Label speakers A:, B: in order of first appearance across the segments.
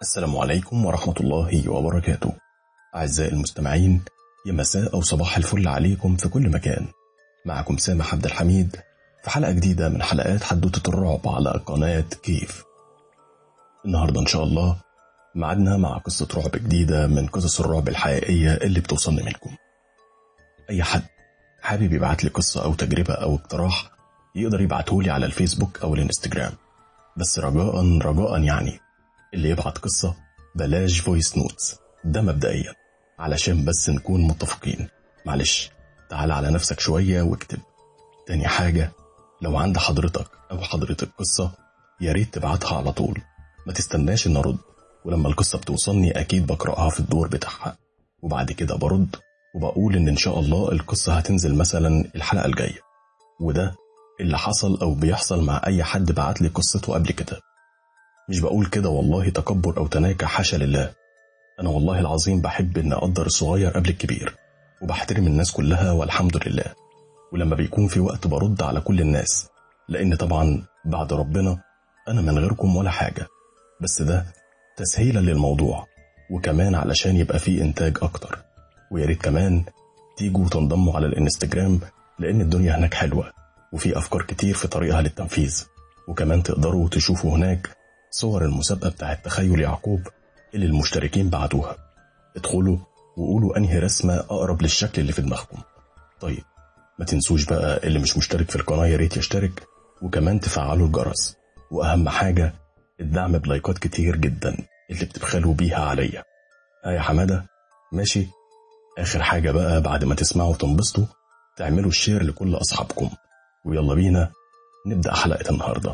A: السلام عليكم ورحمة الله وبركاته. أعزائي المستمعين، يا مساء أو صباح الفل عليكم في كل مكان. معكم سامح عبد الحميد في حلقة جديدة من حلقات حدوتة الرعب على قناة كيف. النهاردة إن شاء الله معدنا مع قصة رعب جديدة من قصص الرعب الحقيقية اللي بتوصلني منكم. أي حد حابب يبعت لي قصة أو تجربة أو اقتراح يقدر يبعتهولي على الفيسبوك أو الانستجرام، بس رجاء يعني اللي يبعت قصة بلاش فويس نوتس، ده مبدئيا علشان بس نكون متفقين. معلش تعال على نفسك شوية واكتب. تاني حاجة، لو عند حضرتك أو حضرتك قصة يا ريت تبعتها على طول، ما تستناش ان ارد، ولما القصة بتوصلني اكيد بقرأها في الدور بتاعها وبعد كده برد وبقول ان شاء الله القصة هتنزل مثلا الحلقة الجاية. وده اللي حصل او بيحصل مع اي حد بعت لي قصته قبل كده. مش بقول كده والله تكبر او تناكة، حاشا لله. انا والله العظيم بحب ان اقدر الصغير قبل الكبير، وبحترم الناس كلها والحمد لله. ولما بيكون في وقت برد على كل الناس، لان طبعا بعد ربنا انا من غيركم ولا حاجة، بس ده تسهيلا للموضوع وكمان علشان يبقى فيه انتاج اكتر. ويا ريت كمان تيجوا تنضموا على الانستجرام، لان الدنيا هناك حلوة وفي افكار كتير في طريقها للتنفيذ. وكمان تقدروا تشوفوا هناك صور المسابقة بتاعت تخيل يعقوب اللي المشتركين بعتوها. ادخلوا وقولوا انهي رسمة اقرب للشكل اللي في دماغكم. طيب ما تنسوش بقى اللي مش مشترك في القناة يا ريت يشترك، وكمان تفعلوا الجرس، واهم حاجة الدعم بلايكات كتير جدا اللي بتبخلوا بيها عليا. ها يا حمادة ماشي؟ اخر حاجة بقى، بعد ما تسمعوا وتنبسطوا تعملوا الشير لكل اصحابكم، ويلا بينا نبدأ حلقة النهاردة.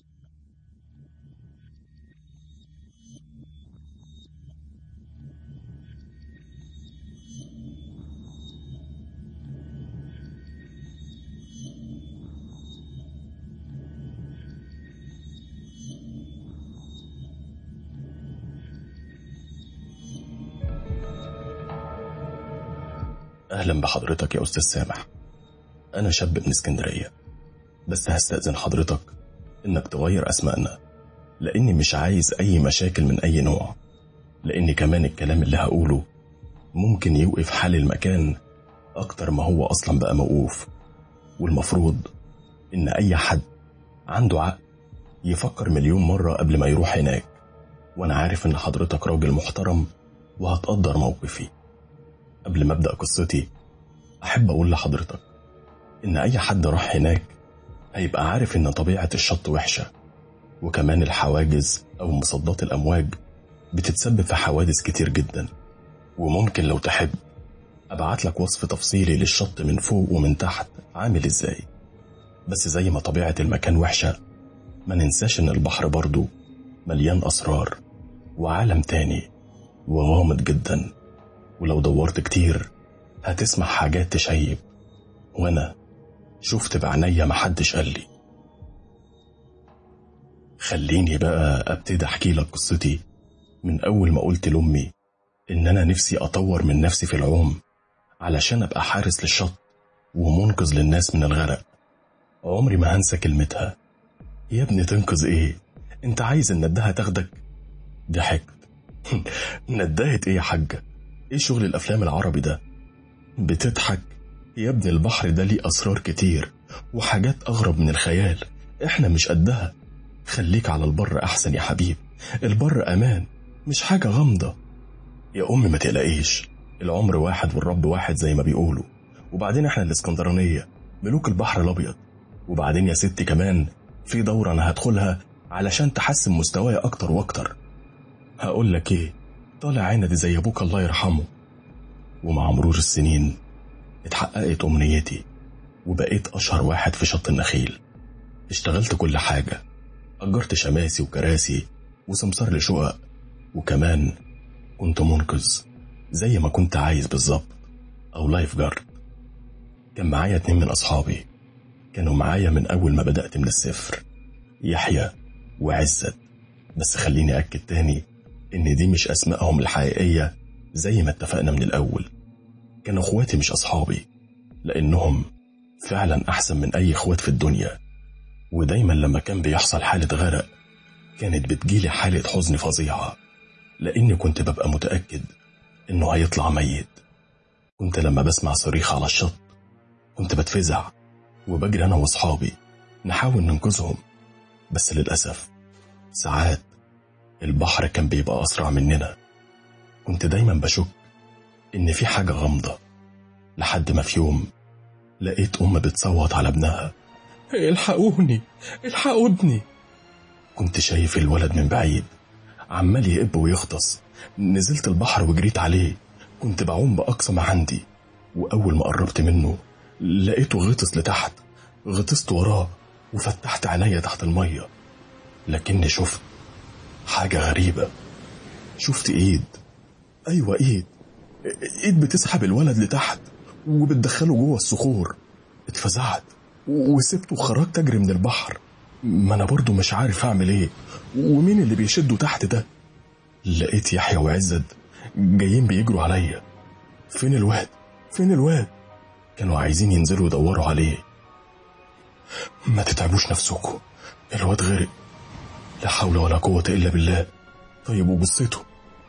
A: أهلا بحضرتك يا أستاذ سامح. أنا شاب من اسكندرية، بس هستأذن حضرتك إنك تغير أسمائنا، لأني مش عايز أي مشاكل من أي نوع، لأن كمان الكلام اللي هقوله ممكن يوقف حال المكان أكتر ما هو أصلا بقى موقوف. والمفروض إن أي حد عنده عقل يفكر مليون مرة قبل ما يروح هناك، وأنا عارف إن حضرتك راجل محترم وهتقدر موقفي. قبل ما أبدأ قصتي أحب أقول لحضرتك إن أي حد راح هناك هيبقى عارف إن طبيعة الشط وحشة، وكمان الحواجز أو مصدات الأمواج بتتسبب في حوادث كتير جدا. وممكن لو تحب أبعت لك وصف تفصيلي للشط من فوق ومن تحت عامل إزاي. بس زي ما طبيعة المكان وحشة، ما ننساش إن البحر برضو مليان أسرار وعالم تاني وغامض جدا، ولو دورت كتير هتسمع حاجات تشيب، وانا شفت بعناية محدش قال لي. خليني بقى ابتدي احكي لك قصتي من اول ما قلت لامي ان انا نفسي اطور من نفسي في العوم علشان ابقى حارس للشط ومنقذ للناس من الغرق. عمري ما هنسى كلمتها: يا ابني تنقذ ايه؟ انت عايز الندهة تاخدك؟ ضحكت. ندهت ايه يا حاجة؟ ايه شغل الافلام العربي ده؟ بتضحك يا ابني، البحر ده ليه اسرار كتير وحاجات اغرب من الخيال، احنا مش قدها. خليك على البر احسن يا حبيب، البر امان مش حاجة غامضة. يا امي ما تقلقيش، العمر واحد والرب واحد زي ما بيقولوا، وبعدين احنا الاسكندرانية ملوك البحر الابيض. وبعدين يا ستي كمان في دورة انا هدخلها علشان تحسن مستواي اكتر واكتر. هقول لك ايه، طالع عيني زي ابوك الله يرحمه. ومع مرور السنين اتحققت امنيتي وبقيت اشهر واحد في شط النخيل. اشتغلت كل حاجة، اجرت شماسي وكراسي وسمسار لشقق، وكمان كنت منقذ زي ما كنت عايز بالظبط، او لايف جارد. كان معايا 2 من اصحابي كانوا معايا من اول ما بدأت من الصفر، يحيى وعزت. بس خليني اكد تاني ان دي مش اسمائهم الحقيقية زي ما اتفقنا من الاول. كانوا اخواتي مش اصحابي، لانهم فعلا احسن من اي اخوات في الدنيا. ودايما لما كان بيحصل حالة غرق كانت بتجيلي حالة حزن فظيعة، لأني كنت ببقى متأكد إنه هيطلع ميت. كنت لما بسمع صريخ على الشط كنت بتفزع وبجري أنا وأصحابي نحاول ننقذهم، بس للأسف ساعات البحر كان بيبقى أسرع مننا. كنت دايما بشك إن في حاجة غامضة، لحد ما في يوم لقيت أم بتصوت على ابنها: الحقوني، الحقوا ابني. كنت شايف الولد من بعيد عمال يقب ويغطس. نزلت البحر وجريت عليه، كنت بعوم بأقصى ما عندي، وأول ما قربت منه لقيته غطس لتحت. غطست وراه وفتحت عينيا تحت المية، لكني شفت حاجة غريبة. شفت ايد، ايوه ايد بتسحب الولد لتحت وبتدخله جوه الصخور. اتفزعت وسبته وخرجت اجري من البحر. ما انا برضو مش عارف اعمل ايه، ومين اللي بيشده تحت ده؟ لقيت يحيى وعزت جايين بيجروا عليا: فين الواد، فين الواد؟ كانوا عايزين ينزلوا يدوروا عليه. ما تتعبوش نفسكم، الواد غرق، لا حول ولا قوة إلا بالله. طيب وجثته؟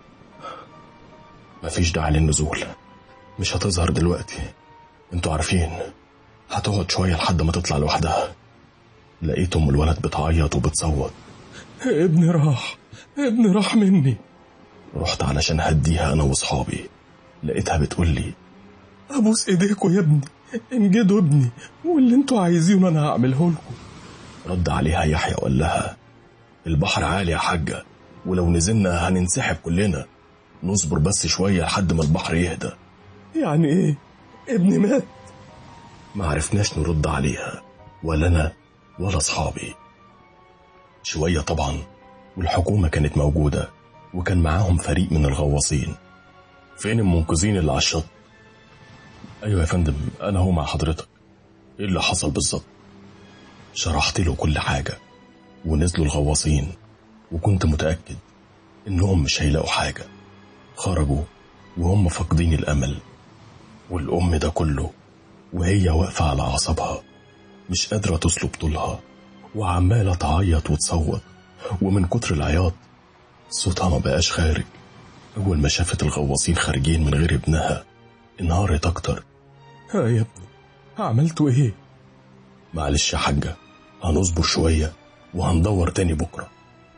A: مفيش داعي للنزول، مش هتظهر دلوقتي، انتوا عارفين، هتقعد شوية لحد ما تطلع لوحدها. لقيت ام الولد بتعيط وبتصوت: ابني راح، ابني راح مني. رحت علشان هديها انا واصحابي، لقيتها بتقولي: ابوس ايديكوا يا ابني، انجدوا ابني، واللي انتوا عايزينه انا هعمله لكم. رد عليها يحيى وقال لها: البحر عالي يا حاجة، ولو نزلنا هننسحب كلنا، نصبر بس شوية لحد ما البحر يهدى. يعني ايه؟ ابني مات؟ ما عرفناش نرد عليها، ولا انا ولا اصحابي. شوية طبعا والحكومة كانت موجودة، وكان معاهم فريق من الغواصين. فين المنقذين اللي على الشط؟ ايوه يا فندم، انا هو مع حضرتك. ايه اللي حصل بالظبط؟ شرحت له كل حاجة، ونزلوا الغواصين، وكنت متأكد انهم مش هيلاقوا حاجة. خرجوا وهم فاقدين الامل، والام ده كله وهي واقفة على اعصابها، مش قادرة تسلب طولها، وعمالة تعيط وتصوت، ومن كتر العياط صوتها ما بقاش خارج. اول ما شافت الغواصين خارجين من غير ابنها انهارت اكتر. ها يا ابني، عملتوا ايه؟ معلش يا حاجة، هنصبر شوية وهندور تاني بكرة.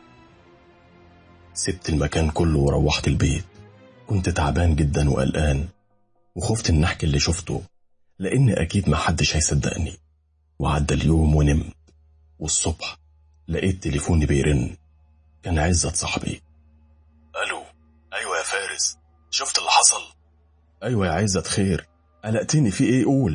A: سبت المكان كله وروحت البيت. كنت تعبان جدا وقلقان، وخفت ان احكي اللي شفته، لان اكيد ما حدش هيصدقني. وعدى اليوم ونمت، والصبح لقيت تليفوني بيرن. كان عزت صاحبي. الو، ايوه يا فارس، شفت اللي حصل؟ ايوه يا عزت، خير، قلقتني، في ايه؟ قول.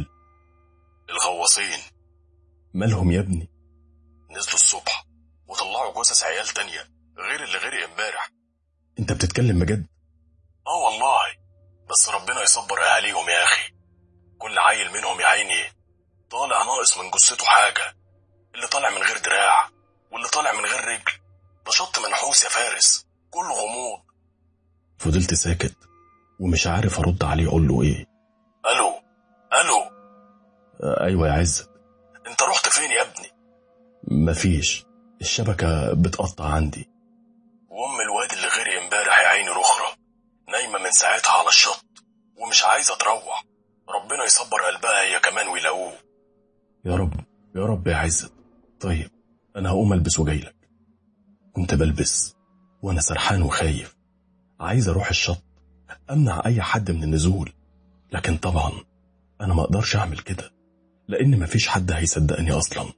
A: الغواصين. مالهم يا ابني؟ نزلوا الصبح وطلعوا جثث عيال تانية غير اللي غرق امبارح. انت بتتكلم بجد؟ اه والله، بس ربنا يصبر اهاليهم يا اخي. كل عيل منهم يا عيني طالع ناقص من جثته حاجة، اللي طالع من غير دراع، واللي طالع من غير رجل. ده شط منحوس يا فارس، كله غموض. فضلت ساكت ومش عارف ارد عليه اقول له ايه. الو، الو. ايوه يا عزت. انت رحت فين يا ابني؟ مفيش، الشبكة بتقطع عندي. وام الواد اللي غرق امبارح يا عيني رخرة نايمة من ساعتها على الشط ومش عايزة تروح. ربنا يصبر قلبها هي كمان ويلاقوه. يا رب، يا رب يا عزت. طيب انا هقوم البس وجايلك. كنت بلبس وانا سرحان وخايف، عايز اروح الشط امنع اي حد من النزول، لكن طبعا انا ما اقدرش اعمل كده، لان مفيش حد هيصدقني اصلا.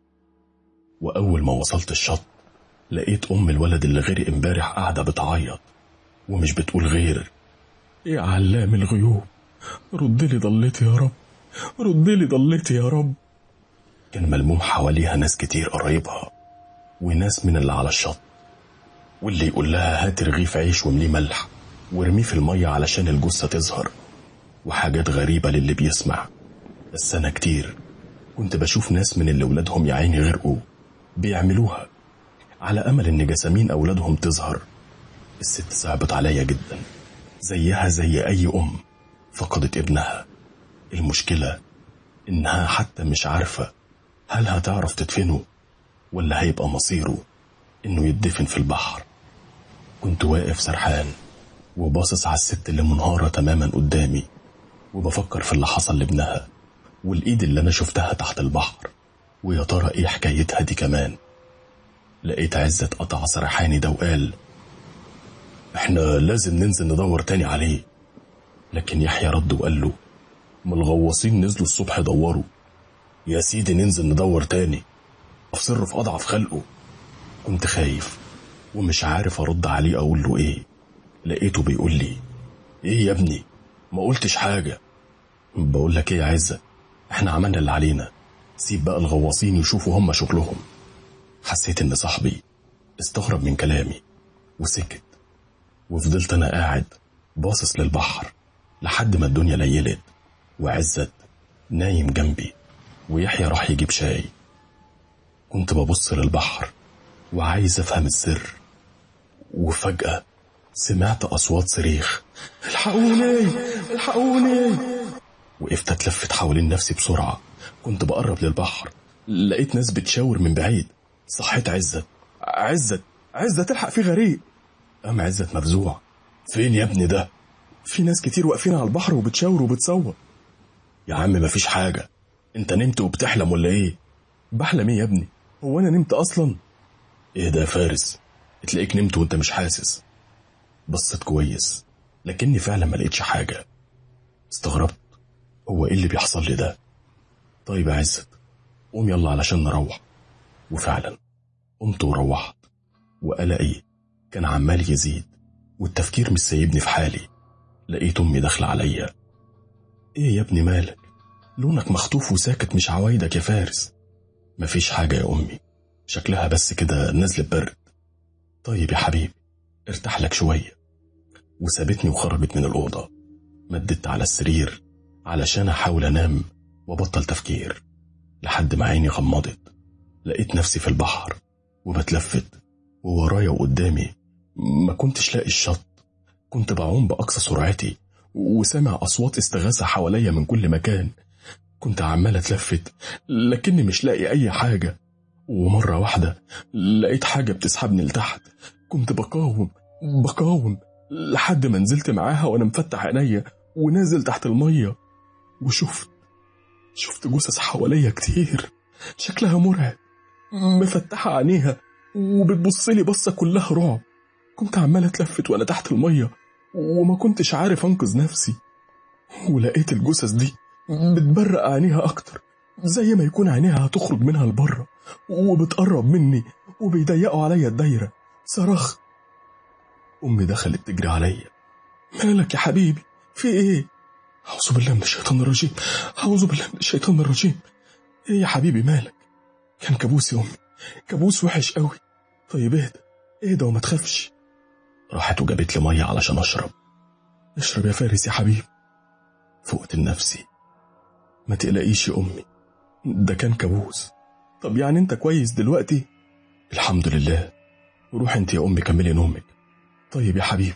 A: واول ما وصلت الشط لقيت ام الولد اللي غرق امبارح قاعدة بتعيط، ومش بتقول غير: يا علام الغيوب، رد لي ضلتي يا رب، رد لي ضلتي يا رب. كان ملموم حواليها ناس كتير قرايبها وناس من اللي على الشط، واللي يقول لها هات رغيف عيش ومليه ملح وارميه في المية علشان الجثة تظهر، وحاجات غريبة للي بيسمع. بس أنا كتير كنت بشوف ناس من اللي ولادهم يا عيني غرقوا بيعملوها على أمل إن جسامين أولادهم تظهر. الست صعبت عليا جدا، زيها زي أي أم فقدت ابنها. المشكلة إنها حتى مش عارفة هل هتعرف تدفنه ولا هيبقى مصيره إنه يدفن في البحر. كنت واقف سرحان وباصص على الست اللي منهارة تماما قدامي، وبفكر في اللي حصل لابنها والإيد اللي أنا شفتها تحت البحر، ويا ترى إيه حكايتها دي كمان. لقيت عزت قطع سرحاني ده وقال: إحنا لازم ننزل ندور تاني عليه. لكن يحيى رد وقال له: ما الغواصين نزلوا الصبح دوروا. يا سيدي ننزل ندور تاني، أفسره في أضعف خلقه. كنت خايف ومش عارف أرد عليه أقول له إيه. لقيته بيقول لي: إيه يا ابني، ما قلتش حاجة. بقول لك إيه يا عزة، إحنا عملنا اللي علينا، سيب بقى الغواصين يشوفوا هم شغلهم. حسيت إن صاحبي استغرب من كلامي وسكت، وفضلت أنا قاعد باصص للبحر لحد ما الدنيا ليلت، وعزت نايم جنبي، ويحيى راح يجيب شاي. كنت ببص للبحر وعايز أفهم السر، وفجأة سمعت أصوات صريخ: الحقوني الحقوني. وقفت أتلفت حوالين نفسي بسرعة. كنت بقرب للبحر، لقيت ناس بتشاور من بعيد. صحيت عزت: عزت عزت الحق، في غريق. قام عزت مفزوع: فين يا ابني ده؟ في ناس كتير واقفين على البحر وبتشاور وبتصور. يا عم مفيش حاجة، انت نمت وبتحلم ولا ايه؟ بحلم ايه يا ابني، هو انا نمت اصلا؟ ايه ده يا فارس، تلاقيك نمت وانت مش حاسس. بصت كويس لكني فعلا ما لقيتش حاجة. استغربت، هو ايه اللي بيحصل لي ده؟ طيب يا عزت قوم يلا علشان نروح. وفعلا قمت وروحت، وقلقي كان عمال يزيد والتفكير مش سايبني في حالي. لقيت امي داخله عليا: ايه يا ابني مالك؟ لونك مخطوف وساكت، مش عوايدك يا فارس. مفيش حاجة يا امي، شكلها بس كده نزل برد. طيب يا حبيبي ارتاح لك شوية. وسابتني وخرجت من الأوضة. مددت على السرير علشان أحاول أنام وبطل تفكير، لحد ما عيني غمضت. لقيت نفسي في البحر وبتلفت، وورايا وقدامي ما كنتش لاقي الشط. كنت بعوم بأقصى سرعتي وسامع أصوات استغاثة حواليا من كل مكان. كنت عمال أتلفت لكني مش لاقي أي حاجة. ومرة واحدة لقيت حاجة بتسحبني لتحت. كنت بقاوم لحد ما نزلت معاها وأنا مفتح عينيا ونازل تحت المية. شفت جثث حواليا كتير، شكلها مرعب، مفتحة عينيها وبتبصلي بصة كلها رعب. كنت عمال أتلفت وأنا تحت المية وما كنتش عارف أنقذ نفسي. ولقيت الجثث دي بتبرق عينيها أكتر، زي ما يكون عينيها هتخرج منها لبره، وبتقرب مني وبيضيقوا عليا الدايرة. صرخت. أمي دخلت تجري عليا: مالك يا حبيبي، في إيه؟ أعوذ بالله من الشيطان الرجيم، أعوذ بالله من الشيطان الرجيم. إيه يا حبيبي مالك؟ كان كابوس يا أمي، كابوس وحش قوي. طيب اهدى وما تخافش. راحت وجابت لي مية علشان أشرب. اشرب يا فارس يا حبيبي. فقت لنفسي: ما تقلقيش يا أمي، ده كان كابوس. طب يعني أنت كويس دلوقتي؟ الحمد لله. روح أنت يا أمي كملي نومك. طيب يا حبيبي.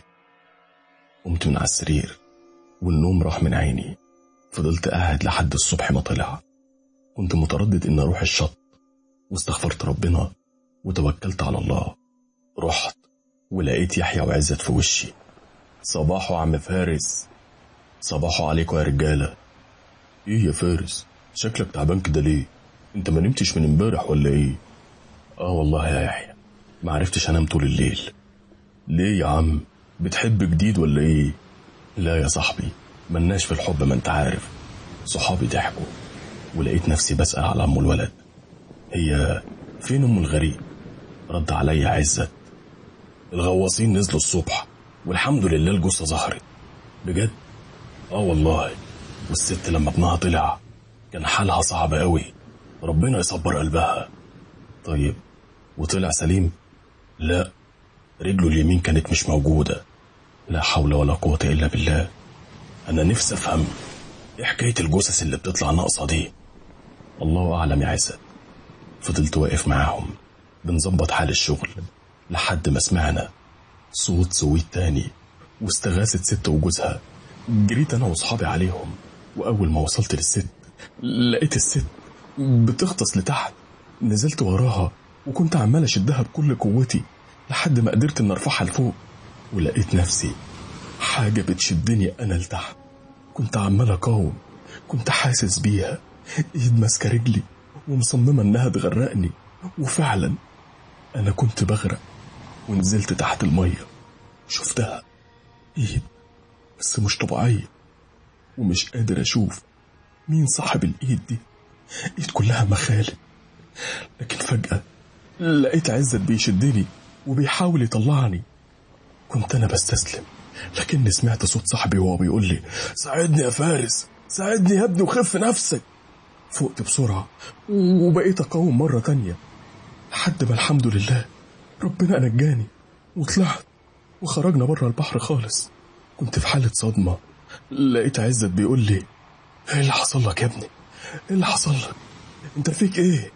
A: قمت من على السرير والنوم راح من عيني. فضلت قاعد لحد الصبح ما طلع. كنت متردد إن أروح الشط، واستغفرت ربنا وتوكلت على الله. رحت ولقيت يحيى وعزت في وشي: صباحو عم فارس. صباحو عليكم يا رجالة. ايه يا فارس، شكلك تعبان كده ليه؟ انت ما نمتش من امبارح ولا ايه؟ والله يا يحيى ما عرفتش انام طول الليل. ليه يا عم، بتحب جديد ولا ايه؟ لا يا صاحبي، ملناش في الحب، ما انت عارف. صحابي ضحكوا ولقيت نفسي بسأل على ام الولد: هي فين ام الغريب؟ رد عليا عزت: الغواصين نزلوا الصبح والحمد لله الجثة ظهرت. بجد؟ والله. والست لما ابنها طلع كان حالها صعب قوي، ربنا يصبر قلبها. طيب وطلع سليم؟ لا، رجله اليمين كانت مش موجودة. لا حول ولا قوة إلا بالله. أنا نفسي أفهم إيه حكاية الجثث اللي بتطلع ناقصة دي. الله أعلم يا عزت. فضلت واقف معاهم بنظبط حال الشغل لحد ما سمعنا صوت سويت تاني واستغاثة ست وجوزها. جريت أنا وصحابي عليهم، وأول ما وصلت للست لقيت الست بتغطس لتحت. نزلت وراها وكنت عمال أشدها بكل قوتي لحد ما قدرت أن أرفعها لفوق. ولقيت نفسي حاجة بتشدني أنا لتحت. كنت عمال أقاوم، كنت حاسس بيها، إيد ماسكة رجلي ومصممة إنها تغرقني. وفعلا أنا كنت بغرق ونزلت تحت المية. شفتها، إيد بس مش طبيعية، ومش قادر أشوف مين صاحب الإيد دي. إيد كلها مخالب. لكن فجأة لقيت عزت بيشدني وبيحاول يطلعني. كنت أنا بستسلم، لكني سمعت صوت صاحبي وهو بيقول لي ساعدني يا فارس، ساعدني يا ابني وخف نفسك. فقت بسرعة وبقيت أقاوم مرة تانية لحد ما الحمد لله ربنا نجاني وطلعت وخرجنا بره البحر خالص. كنت في حالة صدمة. لقيت عزت بيقول لي ايه اللي حصل لك يا ابني؟ ايه اللي حصل لك؟ انت فيك ايه؟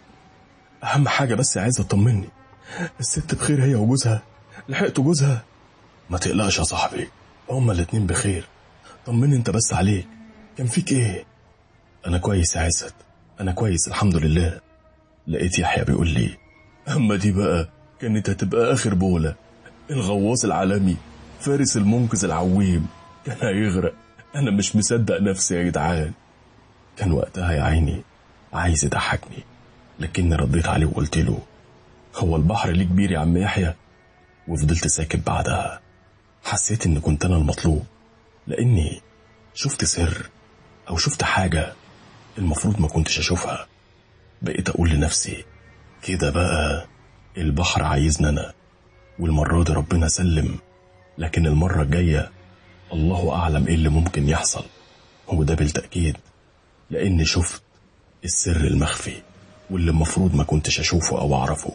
A: اهم حاجة بس عايزة تطمني، الست بخير هي وجوزها؟ لحقتوا جوزها؟ ما تقلقش يا صاحبي، هما الاتنين بخير. طمني انت بس عليك، كان فيك ايه؟ انا كويس يا عزت، انا كويس الحمد لله. لقيت يحيى بيقول لي اما دي بقى كانت هتبقى اخر بولة. الغواص العالمي فارس المنقذ العويم كان هيغرق. انا مش مصدق نفسي يا جدعان. كان وقتها يا عيني عايز يضحكني، لكني رديت عليه وقلت له هو البحر ليه كبير يا عم يحيى؟ وفضلت ساكت. بعدها حسيت ان كنت انا المطلوب، لاني شفت سر او شفت حاجة المفروض ما كنتش اشوفها. بقيت اقول لنفسي كده بقى البحر عايزنا انا، والمرة دي ربنا سلم، لكن المرة الجاية الله اعلم ايه اللي ممكن يحصل. هو ده بالتأكيد، لاني شفت السر المخفي واللي المفروض ما كنتش اشوفه او اعرفه.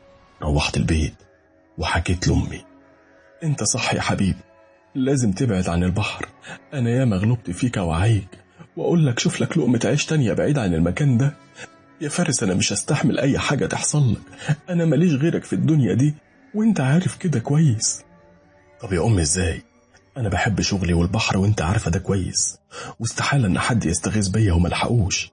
A: روحت البيت وحكيت لأمي انت صح يا حبيبي، لازم تبعد عن البحر. انا ياما غلبت فيك وعيك واقول لك شوف لك لقمة عيش تانية بعيد عن المكان ده. يا فارس انا مش هستحمل اي حاجة تحصل لك، انا ماليش غيرك في الدنيا دي وانت عارف كده كويس. طب يا امي ازاي؟ انا بحب شغلي والبحر وانت عارفة ده كويس، واستحالة ان حد يستغيث بيا وملحقوش.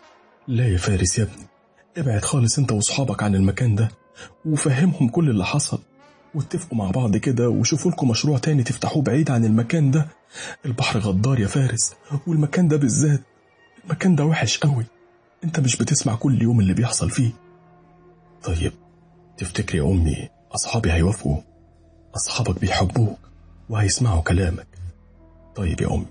A: لا يا فارس يا ابني، ابعد خالص انت واصحابك عن المكان ده وفهمهم كل اللي حصل، واتفقوا مع بعض كده وشوفوا لكم مشروع تاني تفتحوه بعيد عن المكان ده. البحر غدار يا فارس، والمكان ده بالذات المكان ده وحش قوي، انت مش بتسمع كل يوم اللي بيحصل فيه. طيب تفتكري يا امي اصحابي هيوافقوا؟ اصحابك بيحبوك وهيسمعوا كلامك. طيب يا امي.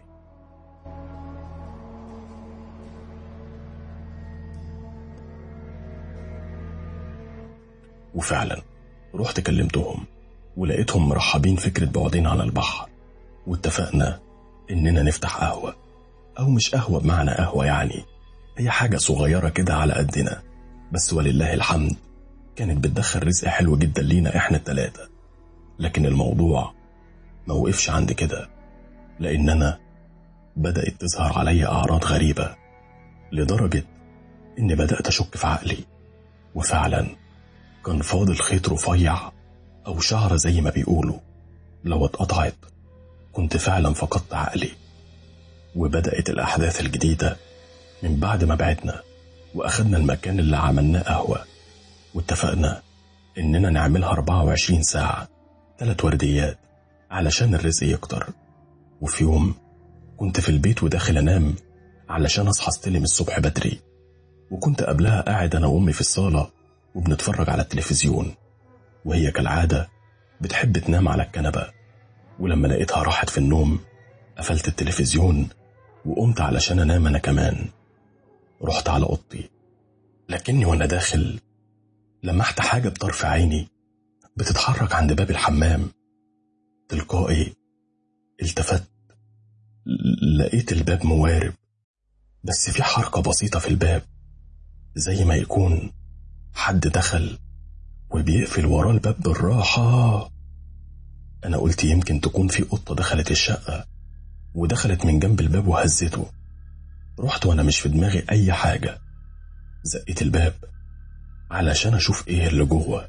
A: وفعلا رحت كلمتهم ولقيتهم مرحبين فكرة بعدين عن البحر، واتفقنا اننا نفتح قهوة، او مش قهوة بمعنى قهوة يعني، هي حاجة صغيرة كده على قدنا، بس ولله الحمد كانت بتدخل رزق حلو جدا لينا احنا التلاتة. لكن الموضوع ما وقفش عند كده، لاننا بدأت تظهر علي اعراض غريبة لدرجة اني بدأت اشك في عقلي. وفعلا كان فاضل خيط رفيع او شعر زي ما بيقولوا، لو اتقطعت كنت فعلا فقدت عقلي. وبدأت الأحداث الجديدة من بعد ما بعدنا وأخدنا المكان اللي عملناه قهوة، واتفقنا إننا نعملها 24 ساعة 3 ورديات علشان الرزق يكتر. وفي يوم كنت في البيت وداخل أنام علشان أصحى استلم الصبح بدري، وكنت قبلها قاعد أنا وأمي في الصالة وبنتفرج على التلفزيون، وهي كالعادة بتحب تنام على الكنبة. ولما لقيتها راحت في النوم قفلت التلفزيون وقمت علشان أنام أنا كمان. رحت على أوضتي، لكني وأنا داخل لمحت حاجة بطرف عيني بتتحرك عند باب الحمام. تلقائي التفت، لقيت الباب موارب، بس في حركة بسيطة في الباب زي ما يكون حد دخل وبيقفل وراه الباب بالراحة. أنا قلت يمكن تكون في قطة دخلت الشقة ودخلت من جنب الباب وهزته. رحت وأنا مش في دماغي أي حاجة، زقيت الباب علشان أشوف إيه اللي جوه.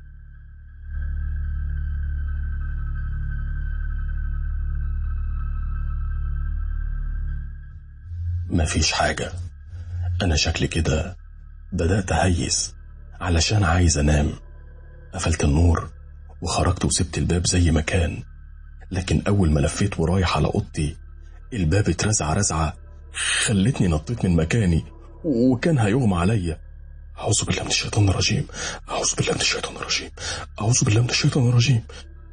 A: مفيش حاجة. أنا شكلي كده بدأت أهيس علشان عايز أنام. قفلت النور وخرجت وسبت الباب زي ما كان، لكن أول ما لفيت ورايح على أوضتي الباب اترزع رزعة خلتني نطيت من مكاني وكان هيغمى عليا. أعوذ بالله من الشيطان الرجيم، أعوذ بالله من الشيطان الرجيم، أعوذ بالله من الشيطان الرجيم.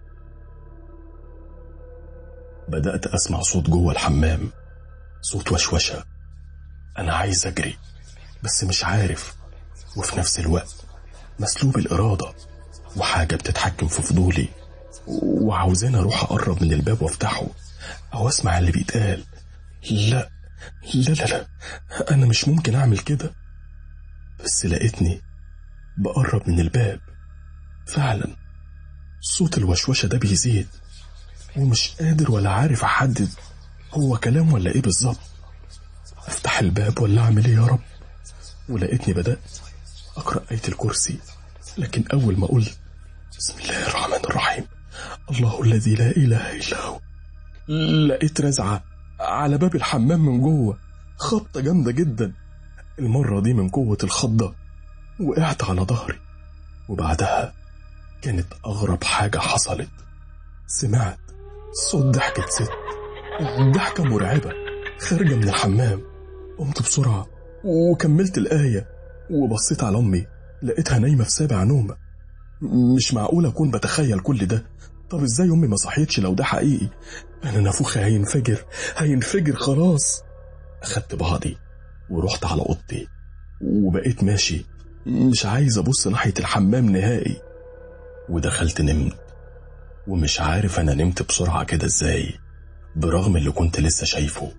A: بدأت أسمع صوت جوه الحمام، صوت وشوشة. أنا عايز أجري بس مش عارف، وفي نفس الوقت مسلوب الإرادة وحاجة بتتحكم في فضولي وعاوزين أروح أقرب من الباب وافتحه أو أسمع اللي بيتقال. لا لا لا لا، أنا مش ممكن أعمل كده. بس لقيتني بقرب من الباب، فعلا صوت الوشوشة ده بيزيد ومش قادر ولا عارف أحدد هو كلام ولا إيه بالظبط. أفتح الباب ولا أعمل إيه يا رب؟ ولقيتني بدأت أقرأ آية الكرسي، لكن أول ما قلت بسم الله الرحمن الرحيم الله الذي لا إله إلا هو، لقيت رزعة على باب الحمام من جوه، خبطة جامدة جدا. المرة دي من قوة الخضة وقعت على ظهري، وبعدها كانت أغرب حاجة حصلت. سمعت صوت ضحكة ست، ضحكة مرعبة خارجة من الحمام. قمت بسرعة وكملت الآية وبصيت على أمي، لقيتها نايمة في سابع نومة. مش معقول أكون بتخيل كل ده. طب إزاي أمي ما صحيتش لو ده حقيقي؟ أنا نافوخي هينفجر خلاص. أخدت بعضي ورحت على أوضتي وبقيت ماشي مش عايز أبص ناحية الحمام نهائي. ودخلت نمت، ومش عارف أنا نمت بسرعة كده إزاي برغم اللي كنت لسه شايفه.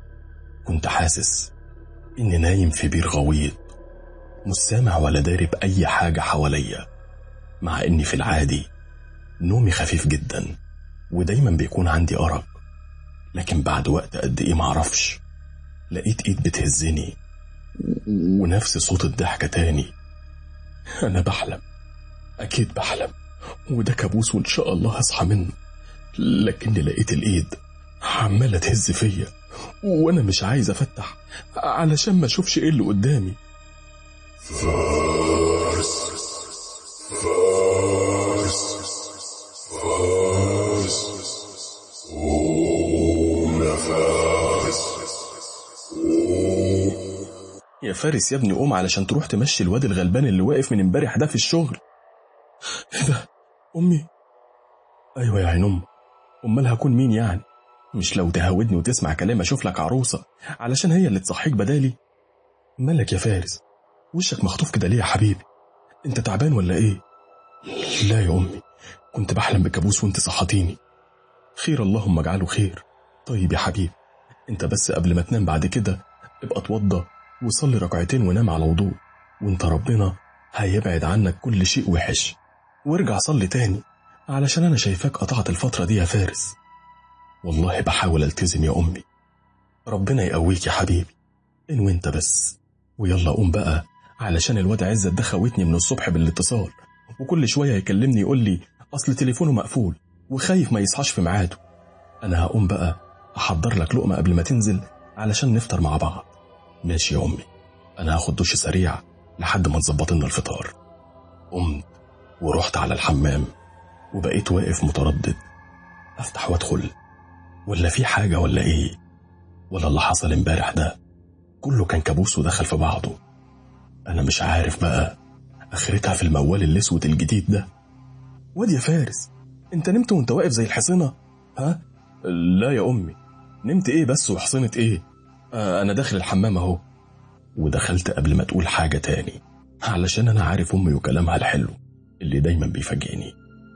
A: كنت حاسس إني نايم في بير غويط، مش سامع ولا داري بأي حاجة حواليا، مع إني في العادي نومي خفيف جدا ودايما بيكون عندي أرق. لكن بعد وقت قد إيه معرفش لقيت إيد بتهزني ونفس صوت الضحكة تاني. أنا بحلم، أكيد بحلم، وده كابوس وإن شاء الله هصحى منه. لكني لقيت الإيد عمالة تهز فيا وأنا مش عايز أفتح علشان ما أشوفش إيه اللي قدامي. فارس فارس فارس قوم يا فارس قوم يا فارس يا ابني، قوم علشان تروح تمشي الواد الغلبان اللي واقف من امبارح ده في الشغل. ايه ده؟ أمي؟ أيوة يا عين أم، أمال هكون مين يعني؟ مش لو تهودني وتسمع كلام أشوف لك عروسة علشان هي اللي تصحيك بدالي؟ مالك يا فارس؟ وشك مخطوف كده ليه يا حبيبي؟ انت تعبان ولا ايه؟ لا يا أمي، كنت بحلم بكابوس وانت صحتيني. خير اللهم اجعله خير. طيب يا حبيبي، انت بس قبل ما تنام بعد كده ابقى اتوضى وصلي ركعتين ونام على وضوء، وانت ربنا هيبعد عنك كل شيء وحش. وارجع صلي تاني علشان انا شايفاك قطعت الفترة دي يا فارس. والله بحاول التزم يا أمي. ربنا يقويك يا حبيبي، إن وانت بس. ويلا قوم بقى علشان الواد عزت ده خوتني من الصبح بالاتصال، وكل شوية يكلمني يقول لي أصل تليفونه مقفول وخايف ما يصحاش في ميعاده. أنا هقوم بقى أحضر لك لقمة قبل ما تنزل علشان نفطر مع بعض. ماشي يا أمي، أنا هاخد دش سريع لحد ما نظبط لنا الفطار. قمت ورحت على الحمام وبقيت واقف متردد، أفتح وأدخل ولا في حاجة ولا إيه؟ ولا اللي حصل امبارح ده كله كان كابوس ودخل في بعضه؟ أنا مش عارف بقى آخرتها في الموال الأسود الجديد ده. واد يا فارس، أنت نمت وأنت واقف زي الحصينة؟ ها؟ لا يا أمي، نمت إيه بس وحصينة إيه؟ أنا داخل الحمام أهو. ودخلت قبل ما تقول حاجة تاني علشان أنا عارف أمي وكلامها الحلو اللي دايما بيفاجئني.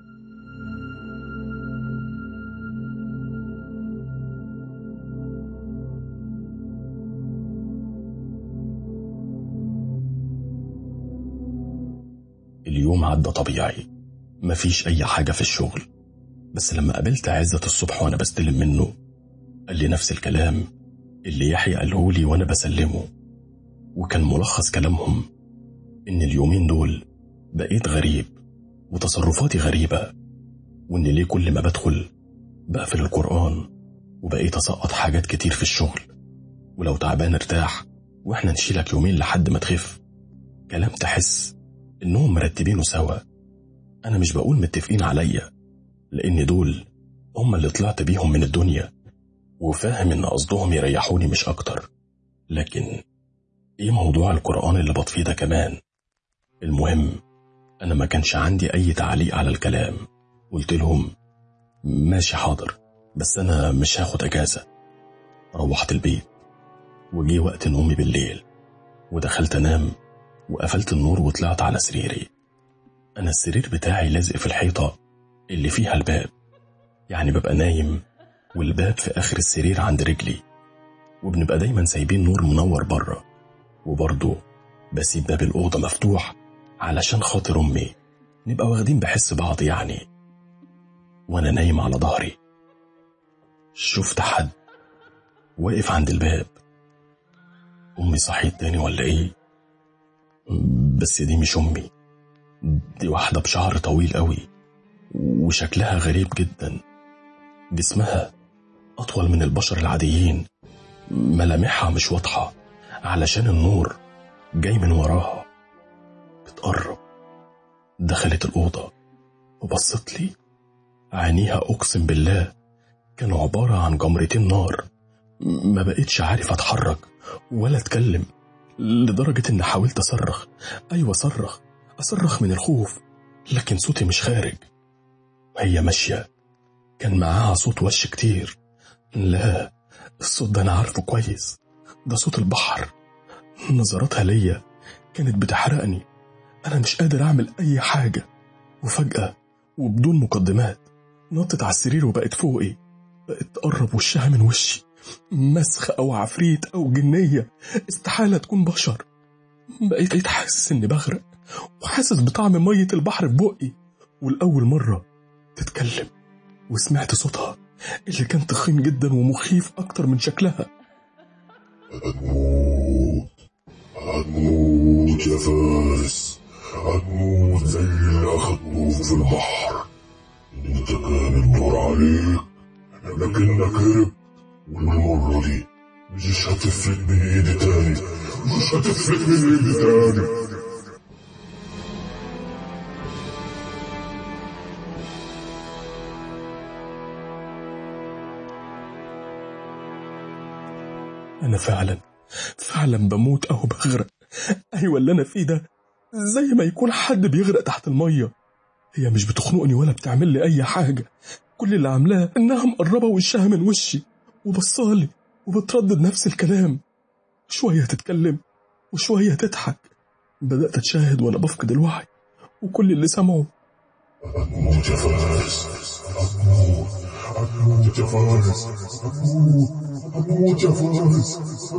A: اليوم عدى طبيعي، مفيش أي حاجة في الشغل. بس لما قابلت عزت الصبح وأنا بستلم منه قال لي نفس الكلام اللي يحيى قاله لي وأنا بسلمه، وكان ملخص كلامهم إن اليومين دول بقيت غريب وتصرفاتي غريبة، وإن ليه كل ما بدخل بقفل القرآن، وبقيت أسقط حاجات كتير في الشغل، ولو تعبان ارتاح وإحنا نشيلك يومين لحد ما تخف. كلام تحس إنهم مرتبينه سوا. أنا مش بقول متفقين عليا، لأن دول هم اللي طلعت بيهم من الدنيا، وفاهم إن قصدهم يريحوني مش أكتر. لكن إيه موضوع القرآن اللي بطفيه ده كمان؟ المهم أنا ما كانش عندي أي تعليق على الكلام. قلت لهم ماشي حاضر، بس أنا مش هاخد أجازة. روحت البيت، وجي وقت نومي بالليل، ودخلت أنام وقفلت النور وطلعت على سريري. أنا السرير بتاعي لازق في الحيطة اللي فيها الباب، يعني ببقى نايم والباب في آخر السرير عند رجلي، وبنبقى دايما سايبين نور منور بره، وبرضه بسيب باب الأوضة مفتوح علشان خاطر أمي، نبقى واخدين بحس بعض يعني. وأنا نايم على ظهري شفت حد واقف عند الباب. أمي صحيت تاني ولا إيه؟ بس دي مش أمي، دي واحدة بشعر طويل قوي وشكلها غريب جدا. جسمها أطول من البشر العاديين، ملامحها مش واضحة علشان النور جاي من وراها. بتقرب، دخلت الأوضة وبصت لي. عينيها أقسم بالله كانوا عبارة عن جمرتين نار. ما بقيتش عارف أتحرك ولا أتكلم، لدرجة إن حاولت أصرخ. أيوة أصرخ من الخوف، لكن صوتي مش خارج. هي ماشية كان معاها صوت وش كتير. لا، الصوت ده أنا عارفه كويس، ده صوت البحر. نظراتها ليا كانت بتحرقني، أنا مش قادر أعمل أي حاجة. وفجأة وبدون مقدمات نطت على السرير وبقت فوقي، بقت تقرب وشها من وشي. مسخ أو عفريت أو جنية، استحالة تكون بشر. بقيت حاسس إني بغرق، وحاسس بطعم مية البحر في بقي. والأول مرة تتكلم وسمعت صوتها اللي كان تخين جدا ومخيف أكتر من شكلها.
B: هتموت يا فارس، هتموت زي اللي أخدوه في البحر. انت كان الدور عليك لكنك هرب، والمرة دي مش هتفلت من ايدي تاني.
A: أنا فعلا بموت أو بغرق. أيوة، اللي أنا فيه ده زي ما يكون حد بيغرق تحت المية. هي مش بتخنقني ولا بتعمل لي أي حاجة، كل اللي عاملاه إنها مقربة وشها من وشي وبصالي وبتردد نفس الكلام، شوية تتكلم وشوية تضحك. بدأت أتشاهد وأنا بفقد الوعي، وكل اللي سمعه
B: هتموت يا فارس، هتموت يا فارس، هتموت يا فارس،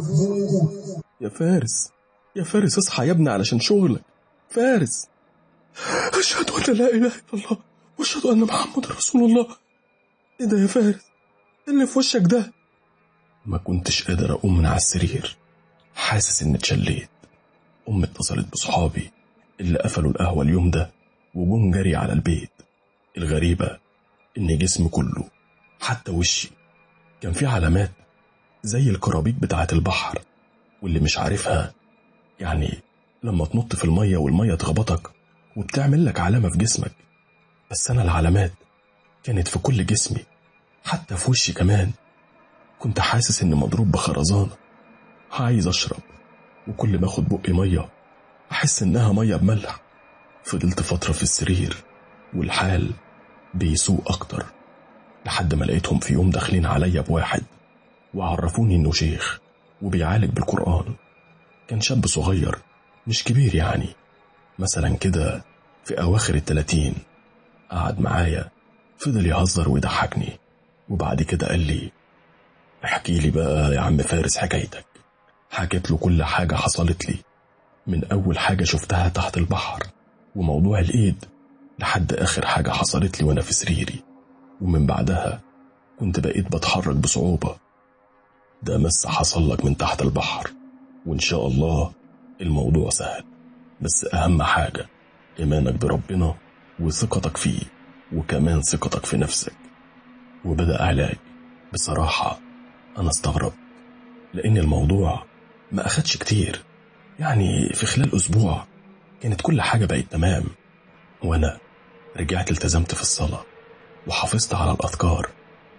B: هتموت.
A: يا فارس اصحى يا ابني علشان شغلك. فارس، أشهد أن لا إله إلا الله وأشهد أن محمد رسول الله. إيه ده يا فارس؟ إيه اللي في وشك ده؟ ما كنتش قادر أقوم من على السرير، حاسس إني اتشليت. أمي اتصلت بصحابي اللي قفلوا القهوة اليوم ده وجم جري على البيت. الغريبة إن جسمي كله حتى وشي كان فيه علامات زي الكرابيك بتاعة البحر. واللي مش عارفها يعني لما تنط في المية والمية تخبطك وبتعمل لك علامة في جسمك، بس أنا العلامات كانت في كل جسمي، حتى في وشي كمان. كنت حاسس إني مضروب بخرزانة، عايز أشرب، وكل ما أخد بقي مية أحس إنها مية بملح. فضلت فترة في السرير والحال بيسوء أكتر، لحد ما لقيتهم في يوم داخلين عليا بواحد وعرفوني إنه شيخ وبيعالج بالقرآن. كان شاب صغير مش كبير، يعني مثلا كده في أواخر 30. قعد معايا، فضل يهزر ويضحكني، وبعد كده قال لي احكي لي بقى يا عم فارس حكايتك. حكيت له كل حاجة حصلت لي، من أول حاجة شفتها تحت البحر وموضوع الإيد، لحد آخر حاجة حصلت لي وأنا في سريري، ومن بعدها كنت بقيت بتحرك بصعوبة. ده مس حصل لك من تحت البحر، وإن شاء الله الموضوع سهل، بس أهم حاجة إيمانك بربنا وثقتك فيه، وكمان ثقتك في نفسك. وبدأ علاج. بصراحة أنا استغربت، لأن الموضوع ما أخدش كتير، يعني في خلال أسبوع كانت كل حاجة بقت تمام. وأنا رجعت التزمت في الصلاة وحافظت على الأذكار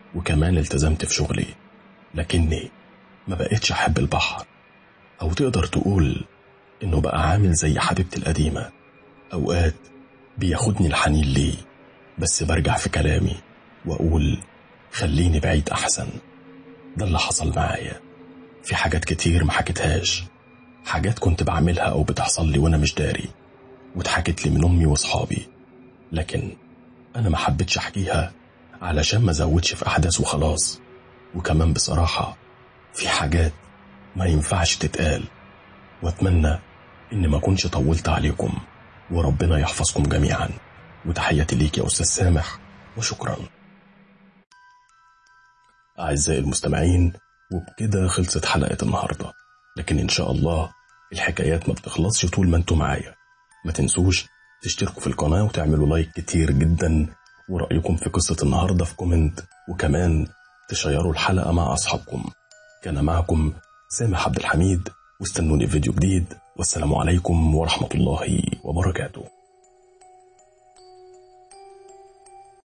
A: وكمان التزمت في شغلي، لكني ما بقيتش أحب البحر، أو تقدر تقول إنه بقى عامل زي حبيبتي القديمة. أوقات بياخدني الحنين ليه، بس برجع في كلامي وأقول خليني بعيد أحسن. ده اللي حصل معايا. في حاجات كتير ما حكيتهاش، حاجات كنت بعملها أو بتحصل لي وأنا مش داري، واتحكت لي من أمي وأصحابي، لكن أنا ما حبيتش أحكيها علشان ما زودش في أحداث وخلاص. وكمان بصراحة في حاجات ما ينفعش تتقال. وأتمنى إن ما كنش طولت عليكم، وربنا يحفظكم جميعا. وتحياتي ليك يا أستاذ سامح، وشكرا. أعزائي المستمعين، وبكده خلصت حلقة النهاردة، لكن إن شاء الله الحكايات ما بتخلصش طول ما انتم معايا. ما تنسوش تشتركوا في القناة وتعملوا لايك كتير جدا، ورأيكم في قصة النهاردة في كومنت، وكمان تشيروا الحلقة مع أصحابكم. كان معكم سامح عبد الحميد، واستنوني في فيديو جديد، والسلام عليكم ورحمة الله وبركاته.